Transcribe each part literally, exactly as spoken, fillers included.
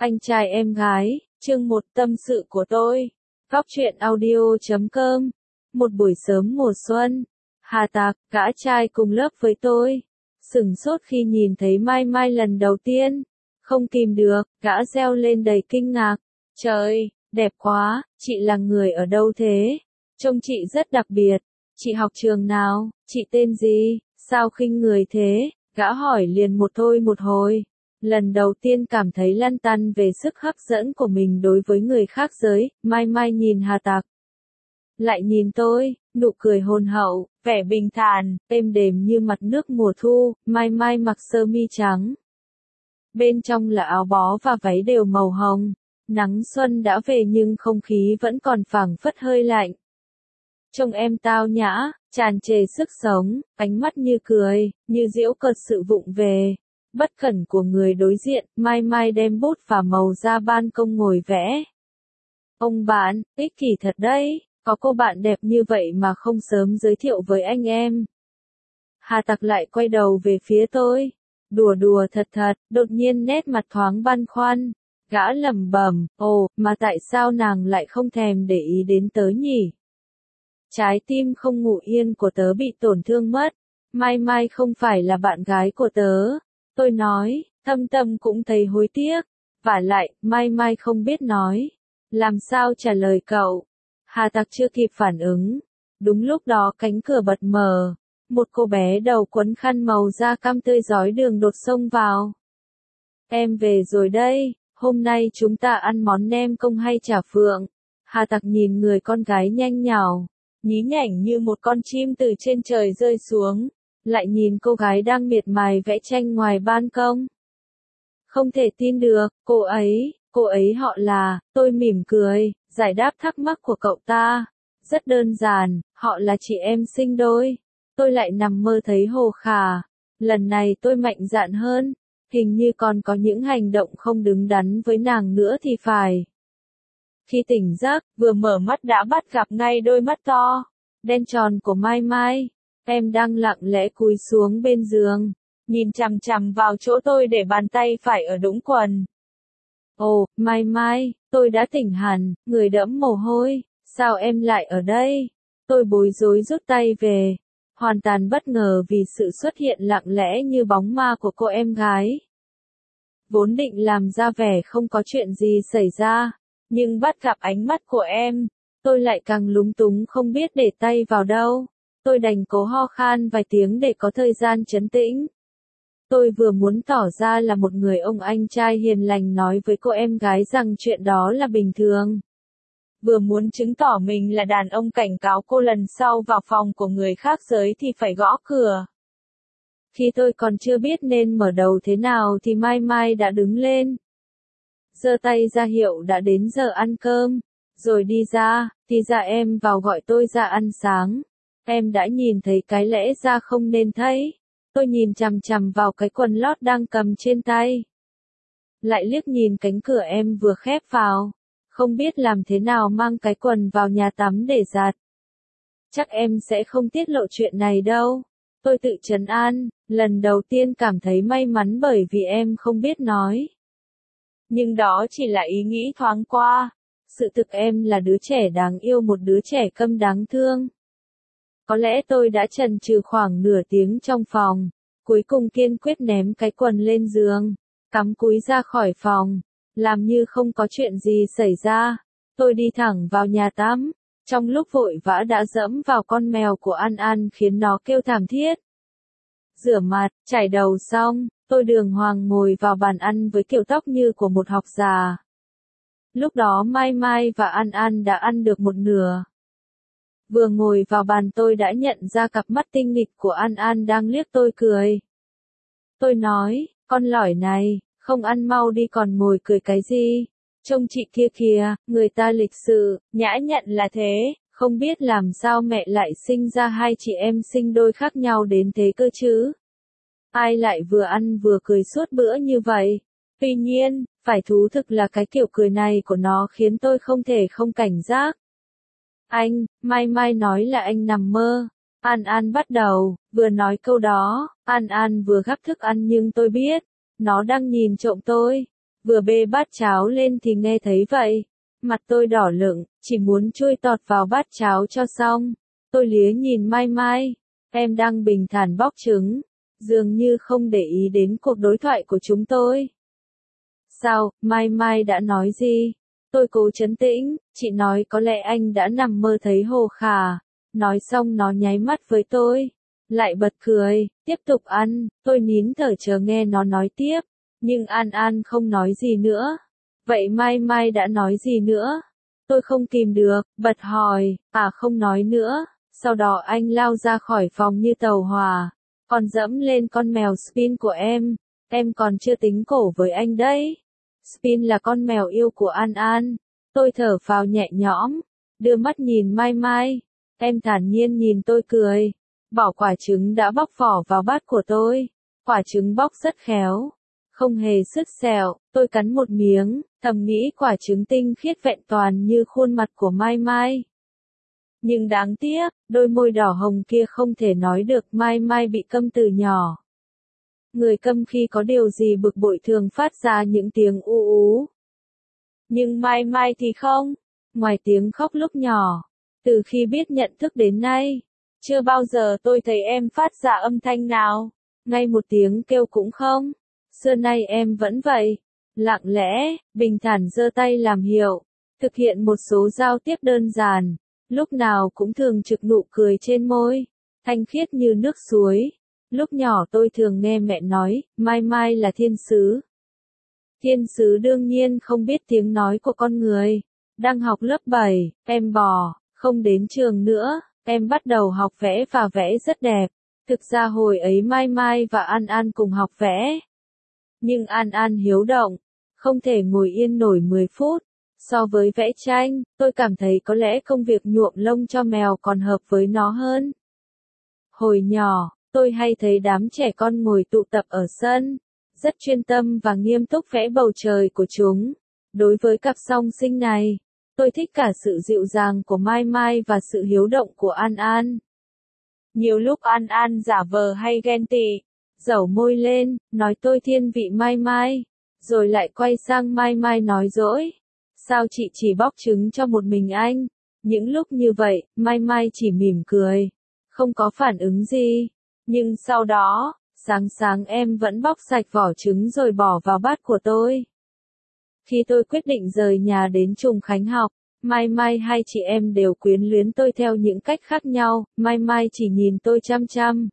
Anh trai em gái, chương một tâm sự của tôi. Góc truyện audio chấm com. Một buổi sớm mùa xuân, Hà Tạc, gã trai cùng lớp với tôi, sửng sốt khi nhìn thấy Mai Mai lần đầu tiên. Không kìm được, gã reo lên đầy kinh ngạc. Trời, đẹp quá, chị là người ở đâu thế? Trông chị rất đặc biệt. Chị học trường nào? Chị tên gì? Sao khinh người thế? Gã hỏi liền một thôi một hồi. Lần đầu tiên cảm thấy lăn tăn về sức hấp dẫn của mình đối với người khác giới, Mai Mai nhìn Hà Tạc. Lại nhìn tôi, nụ cười hồn hậu, vẻ bình thản, êm đềm như mặt nước mùa thu. Mai Mai mặc sơ mi trắng. Bên trong là áo bó và váy đều màu hồng. Nắng xuân đã về nhưng không khí vẫn còn phảng phất hơi lạnh. Trông em tao nhã, tràn trề sức sống, ánh mắt như cười, như giễu cợt sự vụng về. Bất cẩn của người đối diện, Mai Mai đem bút và màu ra ban công ngồi vẽ. Ông bạn, ích kỷ thật đấy, có cô bạn đẹp như vậy mà không sớm giới thiệu với anh em. Hà Tạc lại quay đầu về phía tôi. Đùa đùa thật thật, đột nhiên nét mặt thoáng băn khoăn. Gã lẩm bẩm, ồ, mà tại sao nàng lại không thèm để ý đến tớ nhỉ? Trái tim không ngủ yên của tớ bị tổn thương mất. Mai Mai không phải là bạn gái của tớ. Tôi nói, thâm tâm cũng thấy hối tiếc. Vả lại, Mai Mai không biết nói. Làm sao trả lời cậu? Hà Tạc chưa kịp phản ứng. Đúng lúc đó cánh cửa bật mở. Một cô bé đầu quấn khăn màu da cam tươi rói đường đột xông vào. Em về rồi đây, hôm nay chúng ta ăn món nem công hay chả phượng? Hà Tạc nhìn người con gái nhanh nhảu, nhí nhảnh như một con chim từ trên trời rơi xuống. Lại nhìn cô gái đang miệt mài vẽ tranh ngoài ban công. Không thể tin được, cô ấy, cô ấy họ là, tôi mỉm cười, giải đáp thắc mắc của cậu ta. Rất đơn giản, họ là chị em sinh đôi. Tôi lại nằm mơ thấy hồ khả. Lần này tôi mạnh dạn hơn, hình như còn có những hành động không đứng đắn với nàng nữa thì phải. Khi tỉnh giấc, vừa mở mắt đã bắt gặp ngay đôi mắt to, đen tròn của Mai Mai. Em đang lặng lẽ cúi xuống bên giường, nhìn chằm chằm vào chỗ tôi để bàn tay phải ở đũng quần. Ồ, Mai Mai, tôi đã tỉnh hẳn, người đẫm mồ hôi, sao em lại ở đây? Tôi bối rối rút tay về, hoàn toàn bất ngờ vì sự xuất hiện lặng lẽ như bóng ma của cô em gái. Vốn định làm ra vẻ không có chuyện gì xảy ra, nhưng bắt gặp ánh mắt của em, tôi lại càng lúng túng không biết để tay vào đâu. Tôi đành cố ho khan vài tiếng để có thời gian trấn tĩnh. Tôi vừa muốn tỏ ra là một người ông anh trai hiền lành nói với cô em gái rằng chuyện đó là bình thường. Vừa muốn chứng tỏ mình là đàn ông cảnh cáo cô lần sau vào phòng của người khác giới thì phải gõ cửa. Khi tôi còn chưa biết nên mở đầu thế nào thì Mai Mai đã đứng lên. Giơ tay ra hiệu đã đến giờ ăn cơm, rồi đi ra, thì ra em vào gọi tôi ra ăn sáng. Em đã nhìn thấy cái lẽ ra không nên thấy. Tôi nhìn chằm chằm vào cái quần lót đang cầm trên tay. Lại liếc nhìn cánh cửa em vừa khép vào. Không biết làm thế nào mang cái quần vào nhà tắm để giặt. Chắc em sẽ không tiết lộ chuyện này đâu. Tôi tự trấn an, lần đầu tiên cảm thấy may mắn bởi vì em không biết nói. Nhưng đó chỉ là ý nghĩ thoáng qua. Sự thực em là đứa trẻ đáng yêu, một đứa trẻ câm đáng thương. Có lẽ tôi đã chần chừ khoảng nửa tiếng trong phòng, cuối cùng kiên quyết ném cái quần lên giường, cắm cúi ra khỏi phòng, làm như không có chuyện gì xảy ra. Tôi đi thẳng vào nhà tắm, trong lúc vội vã đã dẫm vào con mèo của An An khiến nó kêu thảm thiết. Rửa mặt, chải đầu xong, tôi đường hoàng ngồi vào bàn ăn với kiểu tóc như của một học già. Lúc đó Mai Mai và An An đã ăn được một nửa. Vừa ngồi vào bàn tôi đã nhận ra cặp mắt tinh nghịch của An An đang liếc tôi cười. Tôi nói, con lỏi này, không ăn mau đi còn ngồi cười cái gì? Trông chị kia kìa, người ta lịch sự, nhã nhặn là thế, không biết làm sao mẹ lại sinh ra hai chị em sinh đôi khác nhau đến thế cơ chứ? Ai lại vừa ăn vừa cười suốt bữa như vậy? Tuy nhiên, phải thú thực là cái kiểu cười này của nó khiến tôi không thể không cảnh giác. Anh, Mai Mai nói là anh nằm mơ. An An bắt đầu, vừa nói câu đó, An An vừa gắp thức ăn nhưng tôi biết, nó đang nhìn trộm tôi. Vừa bê bát cháo lên thì nghe thấy vậy. Mặt tôi đỏ lựng, chỉ muốn chui tọt vào bát cháo cho xong. Tôi lía nhìn Mai Mai. Em đang bình thản bóc trứng. Dường như không để ý đến cuộc đối thoại của chúng tôi. Sao, Mai Mai đã nói gì? Tôi cố trấn tĩnh, chị nói có lẽ anh đã nằm mơ thấy Hồ Khả. Nói xong nó nháy mắt với tôi. Lại bật cười, tiếp tục ăn, tôi nín thở chờ nghe nó nói tiếp. Nhưng An An không nói gì nữa. Vậy Mai Mai đã nói gì nữa? Tôi không kìm được, bật hỏi, à không nói nữa. Sau đó anh lao ra khỏi phòng như tàu hỏa. Còn dẫm lên con mèo Spin của em. Em còn chưa tính cổ với anh đấy. Spin là con mèo yêu của An An. Tôi thở phào nhẹ nhõm. Đưa mắt nhìn Mai Mai. Em thản nhiên nhìn tôi cười. Bỏ quả trứng đã bóc vỏ vào bát của tôi. Quả trứng bóc rất khéo. Không hề sứt sẹo. Tôi cắn một miếng. Thầm nghĩ quả trứng tinh khiết vẹn toàn như khuôn mặt của Mai Mai. Nhưng đáng tiếc, đôi môi đỏ hồng kia không thể nói được. Mai Mai bị câm từ nhỏ. Người câm khi có điều gì bực bội thường phát ra những tiếng u ú. Nhưng Mai Mai thì không. Ngoài tiếng khóc lúc nhỏ. Từ khi biết nhận thức đến nay. Chưa bao giờ tôi thấy em phát ra âm thanh nào. Ngay một tiếng kêu cũng không. Xưa nay em vẫn vậy. Lặng lẽ, bình thản giơ tay làm hiệu. Thực hiện một số giao tiếp đơn giản. Lúc nào cũng thường trực nụ cười trên môi. Thanh khiết như nước suối. Lúc nhỏ tôi thường nghe mẹ nói, Mai Mai là thiên sứ. Thiên sứ đương nhiên không biết tiếng nói của con người. Đang học lớp bảy, em bỏ, không đến trường nữa, em bắt đầu học vẽ và vẽ rất đẹp. Thực ra hồi ấy Mai Mai và An An cùng học vẽ. Nhưng An An hiếu động, không thể ngồi yên nổi mười phút. So với vẽ tranh, tôi cảm thấy có lẽ công việc nhuộm lông cho mèo còn hợp với nó hơn. Hồi nhỏ, tôi hay thấy đám trẻ con ngồi tụ tập ở sân, rất chuyên tâm và nghiêm túc vẽ bầu trời của chúng. Đối với cặp song sinh này, tôi thích cả sự dịu dàng của Mai Mai và sự hiếu động của An An. Nhiều lúc An An giả vờ hay ghen tị, dẩu môi lên, nói tôi thiên vị Mai Mai, rồi lại quay sang Mai Mai nói dỗi. Sao chị chỉ bóc trứng cho một mình anh? Những lúc như vậy, Mai Mai chỉ mỉm cười, không có phản ứng gì. Nhưng sau đó, sáng sáng em vẫn bóc sạch vỏ trứng rồi bỏ vào bát của tôi. Khi tôi quyết định rời nhà đến Trùng Khánh học, Mai Mai hai chị em đều quyến luyến tôi theo những cách khác nhau. Mai Mai chỉ nhìn tôi chăm chăm.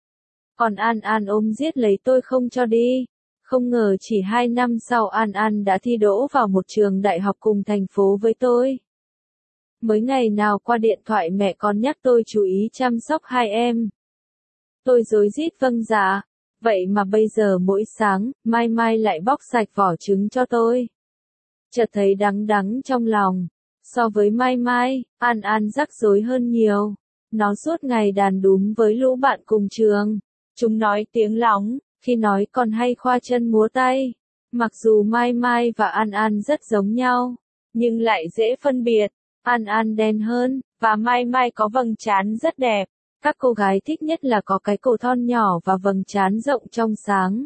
Còn An An ôm giết lấy tôi không cho đi. Không ngờ chỉ hai năm sau An An đã thi đỗ vào một trường đại học cùng thành phố với tôi. Mới ngày nào qua điện thoại mẹ con nhắc tôi chú ý chăm sóc hai em. Tôi rối rít vâng dạ. Vậy mà bây giờ mỗi sáng, Mai Mai lại bóc sạch vỏ trứng cho tôi. Chợt thấy đắng đắng trong lòng. So với Mai Mai, An An rắc rối hơn nhiều. Nó suốt ngày đàn đúm với lũ bạn cùng trường. Chúng nói tiếng lóng, khi nói còn hay khoa chân múa tay. Mặc dù Mai Mai và An An rất giống nhau, nhưng lại dễ phân biệt. An An đen hơn, và Mai Mai có vầng trán rất đẹp. Các cô gái thích nhất là có cái cổ thon nhỏ và vầng trán rộng trong sáng.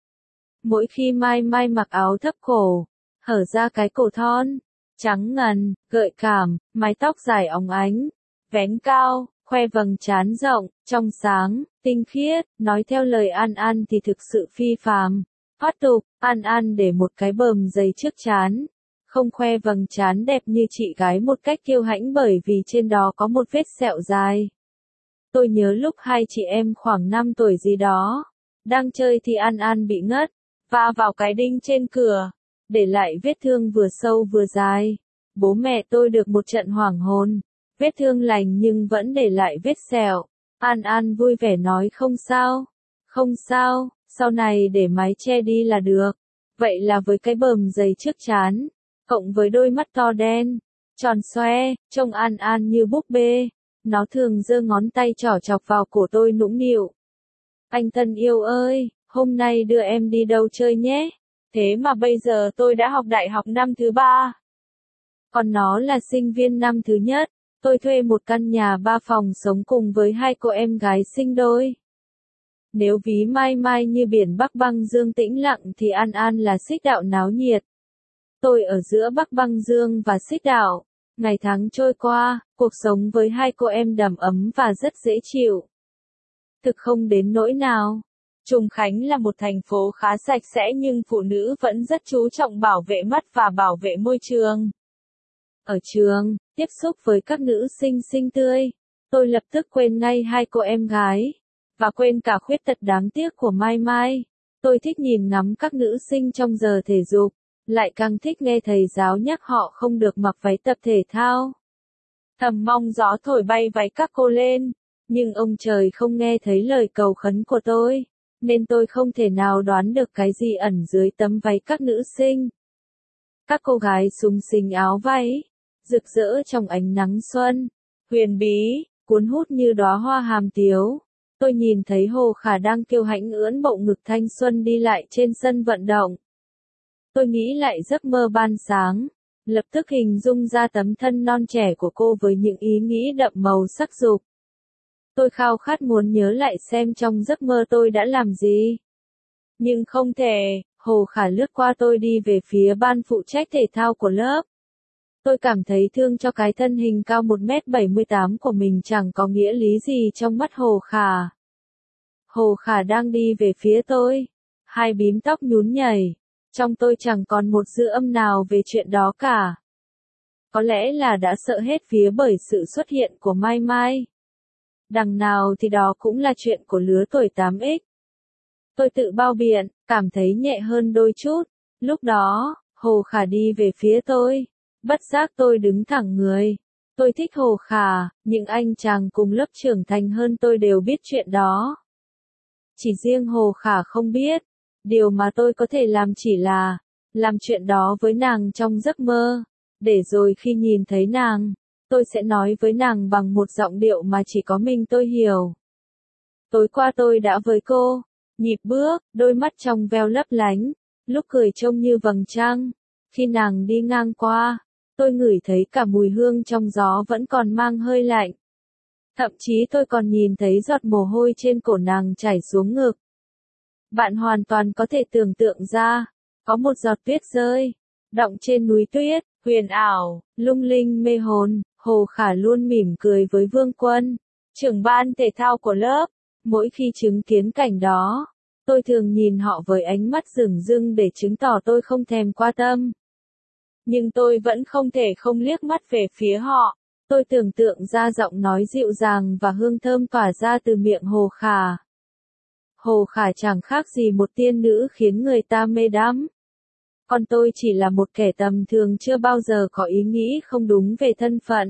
Mỗi khi Mai Mai mặc áo thấp cổ, hở ra cái cổ thon, trắng ngần, gợi cảm, mái tóc dài óng ánh, vén cao, khoe vầng trán rộng, trong sáng, tinh khiết, nói theo lời An An thì thực sự phi phàm. Thoát tục, An An để một cái bờm dày trước trán, không khoe vầng trán đẹp như chị gái một cách kiêu hãnh bởi vì trên đó có một vết sẹo dài. Tôi nhớ lúc hai chị em khoảng năm tuổi gì đó, đang chơi thì An An bị ngất, va vào cái đinh trên cửa, để lại vết thương vừa sâu vừa dài. Bố mẹ tôi được một trận hoảng hồn, vết thương lành nhưng vẫn để lại vết sẹo. An An vui vẻ nói không sao, không sao, sau này để mái che đi là được. Vậy là với cái bờm dày trước trán, cộng với đôi mắt to đen, tròn xoe, trông An An như búp bê. Nó thường giơ ngón tay trỏ chọc vào cổ tôi nũng nịu. Anh thân yêu ơi, hôm nay đưa em đi đâu chơi nhé. Thế mà bây giờ tôi đã học đại học năm thứ ba. Còn nó là sinh viên năm thứ nhất. Tôi thuê một căn nhà ba phòng sống cùng với hai cô em gái sinh đôi. Nếu ví Mai Mai như biển Bắc băng dương tĩnh lặng thì An An là xích đạo náo nhiệt. Tôi ở giữa Bắc băng dương và xích đạo. Ngày tháng trôi qua, cuộc sống với hai cô em đầm ấm và rất dễ chịu. Thực không đến nỗi nào. Trùng Khánh là một thành phố khá sạch sẽ nhưng phụ nữ vẫn rất chú trọng bảo vệ mắt và bảo vệ môi trường. Ở trường, tiếp xúc với các nữ sinh xinh tươi, tôi lập tức quên ngay hai cô em gái, và quên cả khuyết tật đáng tiếc của Mai Mai. Tôi thích nhìn ngắm các nữ sinh trong giờ thể dục, lại càng thích nghe thầy giáo nhắc họ không được mặc váy tập thể thao. Thầm mong gió thổi bay váy các cô lên, nhưng ông trời không nghe thấy lời cầu khấn của tôi, nên tôi không thể nào đoán được cái gì ẩn dưới tấm váy các nữ sinh. Các cô gái xúng xính áo váy, rực rỡ trong ánh nắng xuân, huyền bí, cuốn hút như đóa hoa hàm tiếu. Tôi nhìn thấy Hồ Khả đang kiêu hãnh ưỡn bộ ngực thanh xuân đi lại trên sân vận động. Tôi nghĩ lại giấc mơ ban sáng, lập tức hình dung ra tấm thân non trẻ của cô với những ý nghĩ đậm màu sắc dục. Tôi khao khát muốn nhớ lại xem trong giấc mơ tôi đã làm gì. Nhưng không thể, Hồ Khả lướt qua tôi đi về phía ban phụ trách thể thao của lớp. Tôi cảm thấy thương cho cái thân hình cao một mét bảy mươi tám của mình chẳng có nghĩa lý gì trong mắt Hồ Khả. Hồ Khả đang đi về phía tôi, hai bím tóc nhún nhảy, trong tôi chẳng còn một dư âm nào về chuyện đó cả. Có lẽ là đã sợ hết vía bởi sự xuất hiện của Mai Mai. Đằng nào thì đó cũng là chuyện của lứa tuổi tám x. Tôi tự bao biện, cảm thấy nhẹ hơn đôi chút. Lúc đó, Hồ Khả đi về phía tôi. Bất giác tôi đứng thẳng người. Tôi thích Hồ Khả, những anh chàng cùng lớp trưởng thành hơn tôi đều biết chuyện đó. Chỉ riêng Hồ Khả không biết. Điều mà tôi có thể làm chỉ là làm chuyện đó với nàng trong giấc mơ, để rồi khi nhìn thấy nàng, tôi sẽ nói với nàng bằng một giọng điệu mà chỉ có mình tôi hiểu. Tối qua tôi đã với cô, nhịp bước, đôi mắt trong veo lấp lánh, lúc cười trông như vầng trăng. Khi nàng đi ngang qua, tôi ngửi thấy cả mùi hương trong gió vẫn còn mang hơi lạnh. Thậm chí tôi còn nhìn thấy giọt mồ hôi trên cổ nàng chảy xuống ngực. Bạn hoàn toàn có thể tưởng tượng ra, có một giọt tuyết rơi, đọng trên núi tuyết, huyền ảo, lung linh mê hồn. Hồ Khả luôn mỉm cười với Vương Quân, trưởng ban thể thao của lớp. Mỗi khi chứng kiến cảnh đó, tôi thường nhìn họ với ánh mắt dửng dưng để chứng tỏ tôi không thèm quan tâm. Nhưng tôi vẫn không thể không liếc mắt về phía họ. Tôi tưởng tượng ra giọng nói dịu dàng và hương thơm tỏa ra từ miệng Hồ Khả. Hồ Khả chẳng khác gì một tiên nữ khiến người ta mê đắm. Còn tôi chỉ là một kẻ tầm thường chưa bao giờ có ý nghĩ không đúng về thân phận.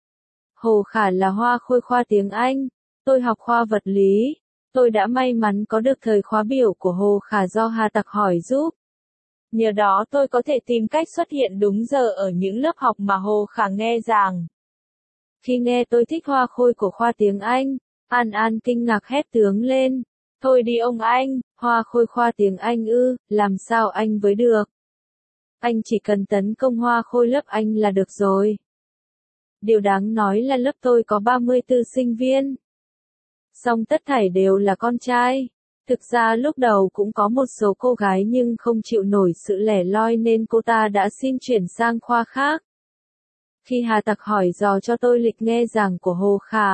Hồ Khả là hoa khôi khoa tiếng Anh, tôi học khoa vật lý. Tôi đã may mắn có được thời khóa biểu của Hồ Khả do Hà Tặc hỏi giúp. Nhờ đó tôi có thể tìm cách xuất hiện đúng giờ ở những lớp học mà Hồ Khả nghe giảng. Khi nghe tôi thích hoa khôi của khoa tiếng Anh, An An kinh ngạc hét tướng lên. Thôi đi ông anh, hoa khôi khoa tiếng Anh ư, làm sao anh với được? Anh chỉ cần tấn công hoa khôi lớp anh là được rồi. Điều đáng nói là lớp tôi có ba mươi tư sinh viên. Song tất thảy đều là con trai. Thực ra lúc đầu cũng có một số cô gái nhưng không chịu nổi sự lẻ loi nên cô ta đã xin chuyển sang khoa khác. Khi Hà Tặc hỏi dò cho tôi lịch nghe giảng của Hồ Khả,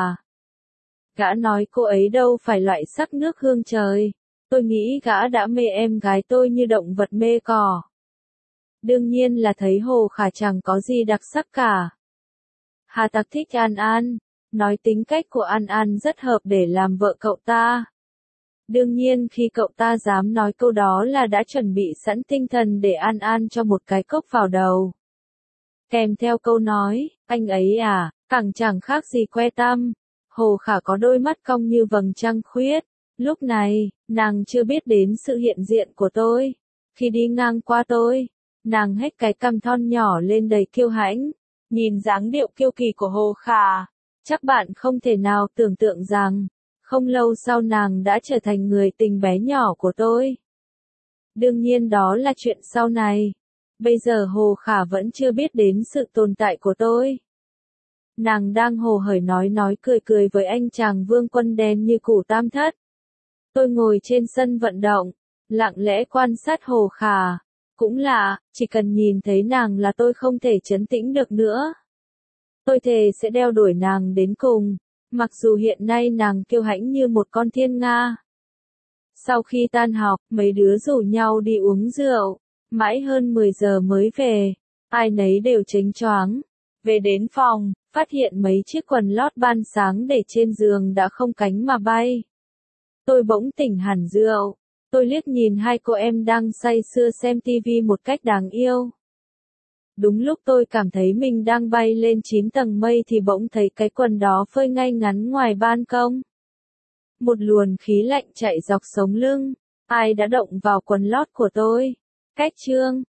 gã nói cô ấy đâu phải loại sắc nước hương trời. Tôi nghĩ gã đã mê em gái tôi như động vật mê cỏ. Đương nhiên là thấy Hồ Khả chẳng có gì đặc sắc cả. Hà Tặc thích An An, nói tính cách của An An rất hợp để làm vợ cậu ta. Đương nhiên khi cậu ta dám nói câu đó là đã chuẩn bị sẵn tinh thần để An An cho một cái cốc vào đầu. Kèm theo câu nói, anh ấy à, càng chẳng khác gì que tăm. Hồ Khả có đôi mắt cong như vầng trăng khuyết. Lúc này, nàng chưa biết đến sự hiện diện của tôi. Khi đi ngang qua tôi, nàng hét cái cằm thon nhỏ lên đầy kiêu hãnh. Nhìn dáng điệu kiêu kỳ của Hồ Khả, chắc bạn không thể nào tưởng tượng rằng, không lâu sau nàng đã trở thành người tình bé nhỏ của tôi. Đương nhiên đó là chuyện sau này. Bây giờ Hồ Khả vẫn chưa biết đến sự tồn tại của tôi. Nàng đang hồ hởi nói nói cười cười với anh chàng Vương Quân đen như củ tam thất. Tôi ngồi trên sân vận động, lặng lẽ quan sát Hồ Khả. Cũng lạ, chỉ cần nhìn thấy nàng là tôi không thể trấn tĩnh được nữa. Tôi thề sẽ đeo đuổi nàng đến cùng, mặc dù hiện nay nàng kiêu hãnh như một con thiên nga. Sau khi tan học, mấy đứa rủ nhau đi uống rượu, mãi hơn mười giờ mới về, ai nấy đều chếnh choáng. Về đến phòng, phát hiện mấy chiếc quần lót ban sáng để trên giường đã không cánh mà bay. Tôi bỗng tỉnh hẳn rượu, tôi liếc nhìn hai cô em đang say sưa xem tivi một cách đáng yêu. Đúng lúc tôi cảm thấy mình đang bay lên chín tầng mây thì bỗng thấy cái quần đó phơi ngay ngắn ngoài ban công. Một luồng khí lạnh chạy dọc sống lưng, ai đã động vào quần lót của tôi? Cách chương